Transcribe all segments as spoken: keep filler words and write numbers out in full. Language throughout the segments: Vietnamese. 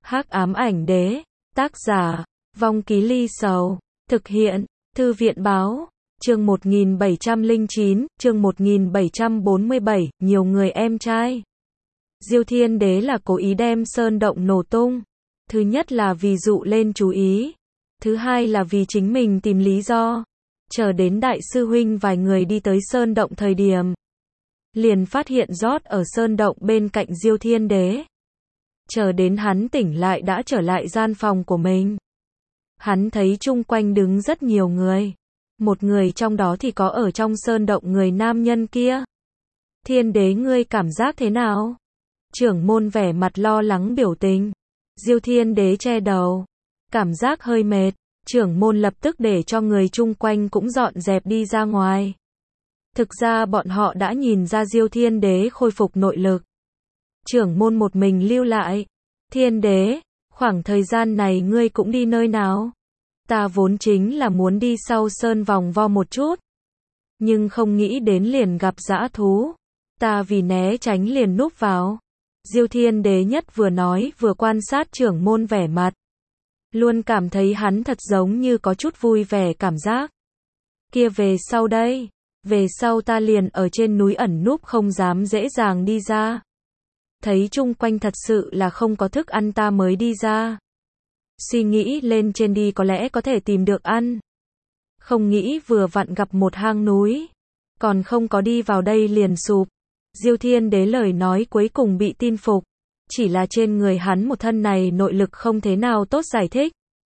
Hắc ám ảnh đế, tác giả, Vong Ký Ly Sầu, thực hiện, Thư viện báo, chương một nghìn bảy trăm lẻ chín, chương một nghìn bảy trăm bốn mươi bảy, nhiều người em trai. Diêu Thiên Đế là cố ý đem sơn động nổ tung. Thứ nhất là vì dụ lên chú ý. Thứ hai là vì chính mình tìm lý do. Chờ đến đại sư huynh vài người đi tới sơn động thời điểm. Liền phát hiện rót ở sơn động bên cạnh Diêu Thiên Đế. Chờ đến hắn tỉnh lại đã trở lại gian phòng của mình. Hắn thấy chung quanh đứng rất nhiều người. Một người trong đó thì có ở trong sơn động người nam nhân kia. Thiên Đế ngươi cảm giác thế nào? Trưởng môn vẻ mặt lo lắng biểu tình. Diêu Thiên Đế che đầu. Cảm giác hơi mệt. Trưởng môn lập tức để cho người chung quanh cũng dọn dẹp đi ra ngoài. Thực ra bọn họ đã nhìn ra Diêu Thiên Đế khôi phục nội lực. Trưởng môn một mình lưu lại. Thiên Đế, khoảng thời gian này ngươi cũng đi nơi nào? Ta vốn chính là muốn đi sau sơn vòng vo một chút. Nhưng không nghĩ đến liền gặp dã thú. Ta vì né tránh liền núp vào. Diêu Thiên Đế nhất vừa nói vừa quan sát trưởng môn vẻ mặt. Luôn cảm thấy hắn thật giống như có chút vui vẻ cảm giác. Kia về sau đây, về sau ta liền ở trên núi ẩn núp không dám dễ dàng đi ra. Thấy chung quanh thật sự là không có thức ăn ta mới đi ra. Suy nghĩ lên trên đi có lẽ có thể tìm được ăn. Không nghĩ vừa vặn gặp một hang núi. Còn không có đi vào đây liền sụp. Diêu Thiên Đế lời nói cuối cùng bị tin phục. Chỉ là trên người hắn một thân này nội lực không thế nào tốt giải thích.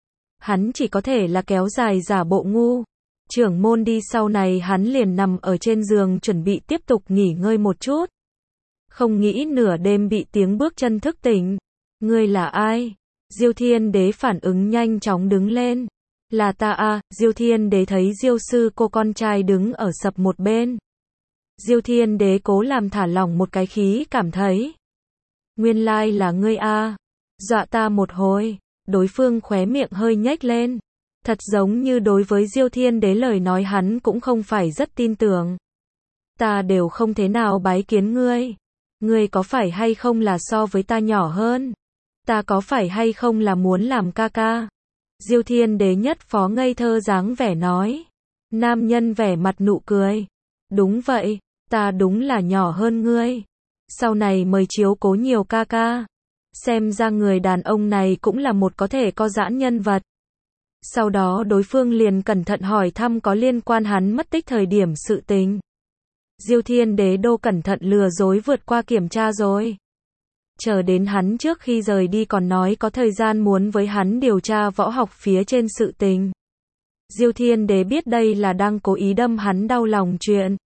Hắn chỉ có thể là kéo dài giả bộ ngu. Trưởng môn đi sau này hắn liền nằm ở trên giường chuẩn bị tiếp tục nghỉ ngơi một chút. Không nghĩ nửa đêm bị tiếng bước chân thức tỉnh. Ngươi là ai? Diêu Thiên Đế phản ứng nhanh chóng đứng lên. Là ta à? Diêu Thiên Đế thấy Diêu sư cô con trai đứng ở sập một bên. Diêu Thiên Đế cố làm thả lỏng một cái khí cảm thấy. Nguyên lai là ngươi a. Dọa ta một hồi. Đối phương khóe miệng hơi nhếch lên. Thật giống như đối với Diêu Thiên Đế lời nói hắn cũng không phải rất tin tưởng. Ta đều không thế nào bái kiến ngươi. Ngươi có phải hay không là so với ta nhỏ hơn? Ta có phải hay không là muốn làm ca ca? Diêu Thiên Đế nhất phó ngây thơ dáng vẻ nói. Nam nhân vẻ mặt nụ cười. Đúng vậy, ta đúng là nhỏ hơn ngươi. Sau này mời chiếu cố nhiều ca ca. Xem ra người đàn ông này cũng là một có thể có giãn nhân vật. Sau đó đối phương liền cẩn thận hỏi thăm có liên quan hắn mất tích thời điểm sự tình. Diêu Thiên Đế đô cẩn thận lừa dối vượt qua kiểm tra rồi. Chờ đến hắn trước khi rời đi còn nói có thời gian muốn với hắn điều tra võ học phía trên sự tình. Diêu Thiên Đế biết đây là đang cố ý đâm hắn đau lòng chuyện.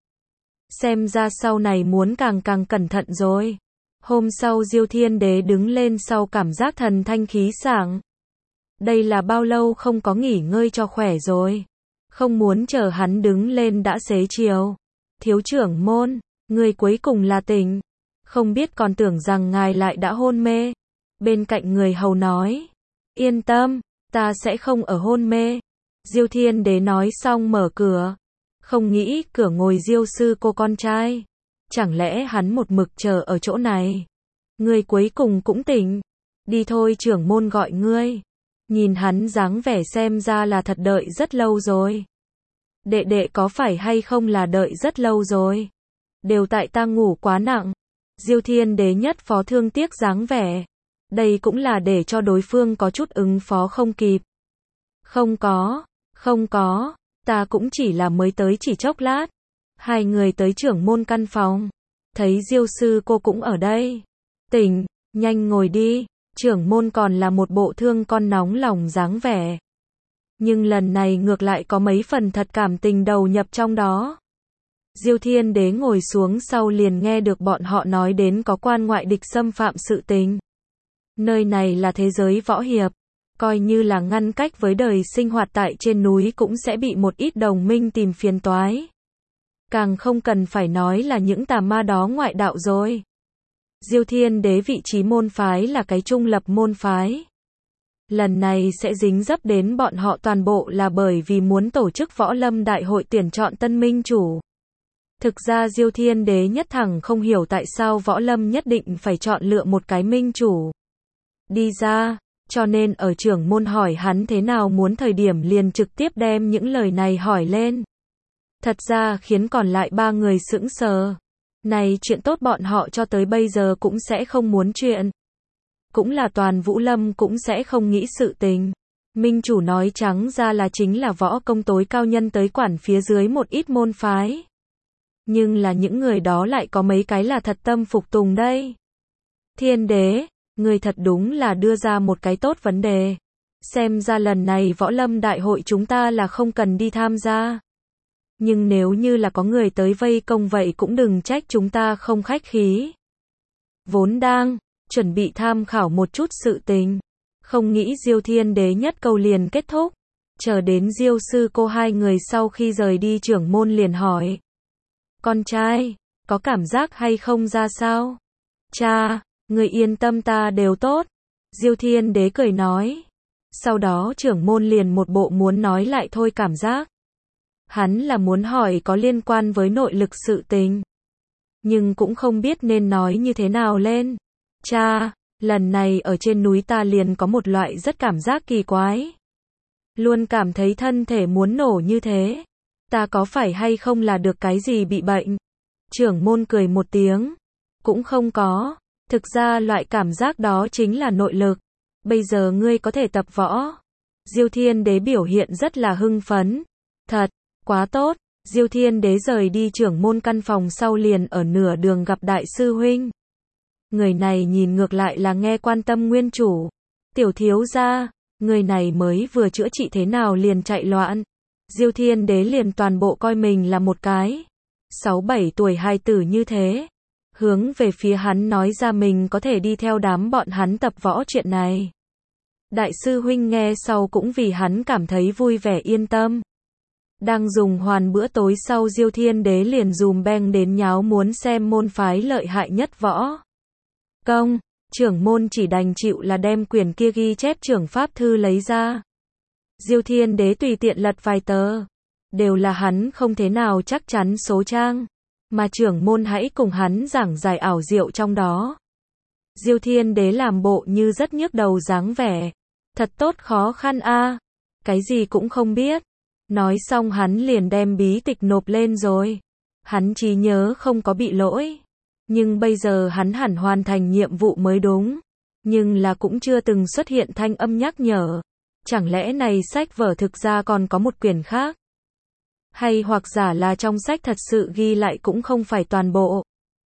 Xem ra sau này muốn càng càng cẩn thận rồi. Hôm sau Diêu Thiên Đế đứng lên sau cảm giác thần thanh khí sảng. Đây là bao lâu không có nghỉ ngơi cho khỏe rồi. Không muốn chờ hắn đứng lên đã xế chiều. Thiếu trưởng môn, người cuối cùng là tỉnh. Không biết còn tưởng rằng ngài lại đã hôn mê. Bên cạnh người hầu nói. Yên tâm, ta sẽ không ở hôn mê. Diêu Thiên Đế nói xong mở cửa. Không nghĩ cửa ngồi Diêu sư cô con trai. Chẳng lẽ hắn một mực chờ ở chỗ này. Người cuối cùng cũng tỉnh. Đi thôi trưởng môn gọi ngươi. Nhìn hắn dáng vẻ xem ra là thật đợi rất lâu rồi. Đệ đệ có phải hay không là đợi rất lâu rồi. Đều tại ta ngủ quá nặng. Diêu Thiên Đế nhất phó thương tiếc dáng vẻ. Đây cũng là để cho đối phương có chút ứng phó không kịp. Không có, không có, ta cũng chỉ là mới tới chỉ chốc lát. Hai người tới trưởng môn căn phòng. Thấy Diêu sư cô cũng ở đây. Tỉnh, nhanh ngồi đi. Trưởng môn còn là một bộ thương con nóng lòng dáng vẻ. Nhưng lần này ngược lại có mấy phần thật cảm tình đầu nhập trong đó. Diêu Thiên Đế ngồi xuống sau liền nghe được bọn họ nói đến có quan ngoại địch xâm phạm sự tình. Nơi này là thế giới võ hiệp. Coi như là ngăn cách với đời sinh hoạt tại trên núi cũng sẽ bị một ít đồng minh tìm phiền toái. Càng không cần phải nói là những tà ma đó ngoại đạo rồi. Diêu Thiên Đế vị trí môn phái là cái trung lập môn phái. Lần này sẽ dính dấp đến bọn họ toàn bộ là bởi vì muốn tổ chức võ lâm đại hội tuyển chọn tân minh chủ. Thực ra Diêu Thiên Đế nhất thẳng không hiểu tại sao võ lâm nhất định phải chọn lựa một cái minh chủ. đi ra, cho nên ở trưởng môn hỏi hắn thế nào muốn thời điểm liền trực tiếp đem những lời này hỏi lên. Thật ra khiến còn lại ba người sững sờ. Này chuyện tốt bọn họ cho tới bây giờ cũng sẽ không muốn chuyện. Cũng là toàn Vũ Lâm cũng sẽ không nghĩ sự tình. Minh chủ nói trắng ra là chính là võ công tối cao nhân tới quản phía dưới một ít môn phái. Nhưng là những người đó lại có mấy cái là thật tâm phục tùng đây. Thiên đế, người thật đúng là đưa ra một cái tốt vấn đề. Xem ra lần này võ lâm đại hội chúng ta là không cần đi tham gia. Nhưng nếu như là có người tới vây công vậy cũng đừng trách chúng ta không khách khí. Vốn đang chuẩn bị tham khảo một chút sự tình. Không nghĩ Diêu Thiên Đế nhất câu liền kết thúc. Chờ đến Diêu sư cô hai người sau khi rời đi trưởng môn liền hỏi. Con trai, có cảm giác hay không ra sao? Cha, người yên tâm ta đều tốt. Diêu Thiên Đế cười nói. Sau đó trưởng môn liền một bộ muốn nói lại thôi cảm giác. Hắn là muốn hỏi có liên quan với nội lực sự tình. Nhưng cũng không biết nên nói như thế nào lên. Cha, lần này ở trên núi ta liền có một loại rất cảm giác kỳ quái. Luôn cảm thấy thân thể muốn nổ như thế. Ta có phải hay không là được cái gì bị bệnh? Trưởng môn cười một tiếng. Cũng không có. Thực ra loại cảm giác đó chính là nội lực. Bây giờ ngươi có thể tập võ. Diêu Thiên Đế biểu hiện rất là hưng phấn. Thật, quá tốt. Diêu Thiên Đế rời đi trưởng môn căn phòng sau liền ở nửa đường gặp đại sư huynh. Người này nhìn ngược lại là nghe quan tâm nguyên chủ. Tiểu thiếu gia, người này mới vừa chữa trị thế nào liền chạy loạn. Diêu Thiên Đế liền toàn bộ coi mình là một cái sáu bảy tuổi hài tử như thế. Hướng về phía hắn nói ra mình có thể đi theo đám bọn hắn tập võ chuyện này. Đại sư huynh nghe sau cũng vì hắn cảm thấy vui vẻ yên tâm. Đang dùng hoàn bữa tối sau Diêu Thiên Đế liền dùm beng đến nháo muốn xem môn phái lợi hại nhất võ công. Trưởng môn chỉ đành chịu là đem quyển kia ghi chép trưởng pháp thư lấy ra. Diêu Thiên Đế tùy tiện lật vài tờ. Đều là hắn không thế nào chắc chắn số trang. Mà trưởng môn hãy cùng hắn giảng giải ảo diệu trong đó. Diêu Thiên Đế làm bộ như rất nhức đầu dáng vẻ. Thật tốt khó khăn a, cái gì cũng không biết. Nói xong hắn liền đem bí tịch nộp lên rồi. Hắn trí nhớ không có bị lỗi. Nhưng bây giờ hắn hẳn hoàn thành nhiệm vụ mới đúng. Nhưng là cũng chưa từng xuất hiện thanh âm nhắc nhở. Chẳng lẽ này sách vở thực ra còn có một quyển khác? Hay hoặc giả là trong sách thật sự ghi lại cũng không phải toàn bộ.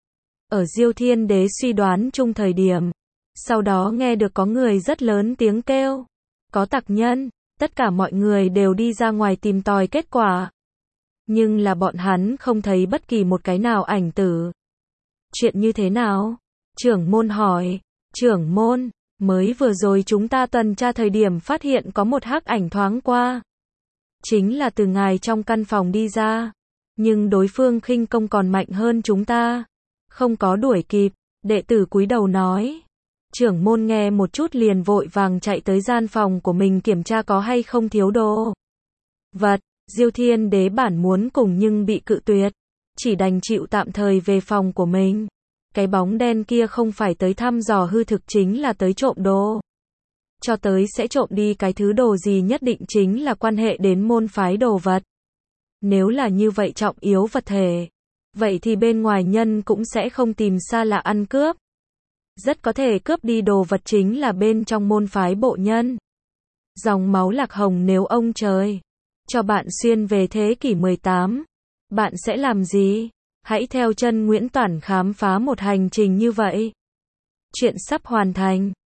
Ở Diêu Thiên Đế suy đoán chung thời điểm. Sau đó nghe được có người rất lớn tiếng kêu. Có tặc nhân. Tất cả mọi người đều đi ra ngoài tìm tòi kết quả. Nhưng là bọn hắn không thấy bất kỳ một cái nào ảnh tử. Chuyện như thế nào? Trưởng môn hỏi. Trưởng môn, mới vừa rồi chúng ta tuần tra thời điểm phát hiện có một hắc ảnh thoáng qua. Chính là từ ngài trong căn phòng đi ra. Nhưng đối phương khinh công còn mạnh hơn chúng ta. Không có đuổi kịp. Đệ tử cúi đầu nói. Trưởng môn nghe một chút liền vội vàng chạy tới gian phòng của mình kiểm tra có hay không thiếu đồ vật. Diêu Thiên Đế bản muốn cùng nhưng bị cự tuyệt. Chỉ đành chịu tạm thời về phòng của mình. Cái bóng đen kia không phải tới thăm dò hư thực chính là tới trộm đồ. Cho tới sẽ trộm đi cái thứ đồ gì nhất định chính là quan hệ đến môn phái đồ vật. Nếu là như vậy trọng yếu vật thể. Vậy thì bên ngoài nhân cũng sẽ không tìm xa lạ ăn cướp. Rất có thể cướp đi đồ vật chính là bên trong môn phái bộ nhân. Dòng máu Lạc Hồng nếu ông trời cho bạn xuyên về thế kỷ mười tám, bạn sẽ làm gì? Hãy theo chân Nguyễn Toản khám phá một hành trình như vậy. Chuyện sắp hoàn thành.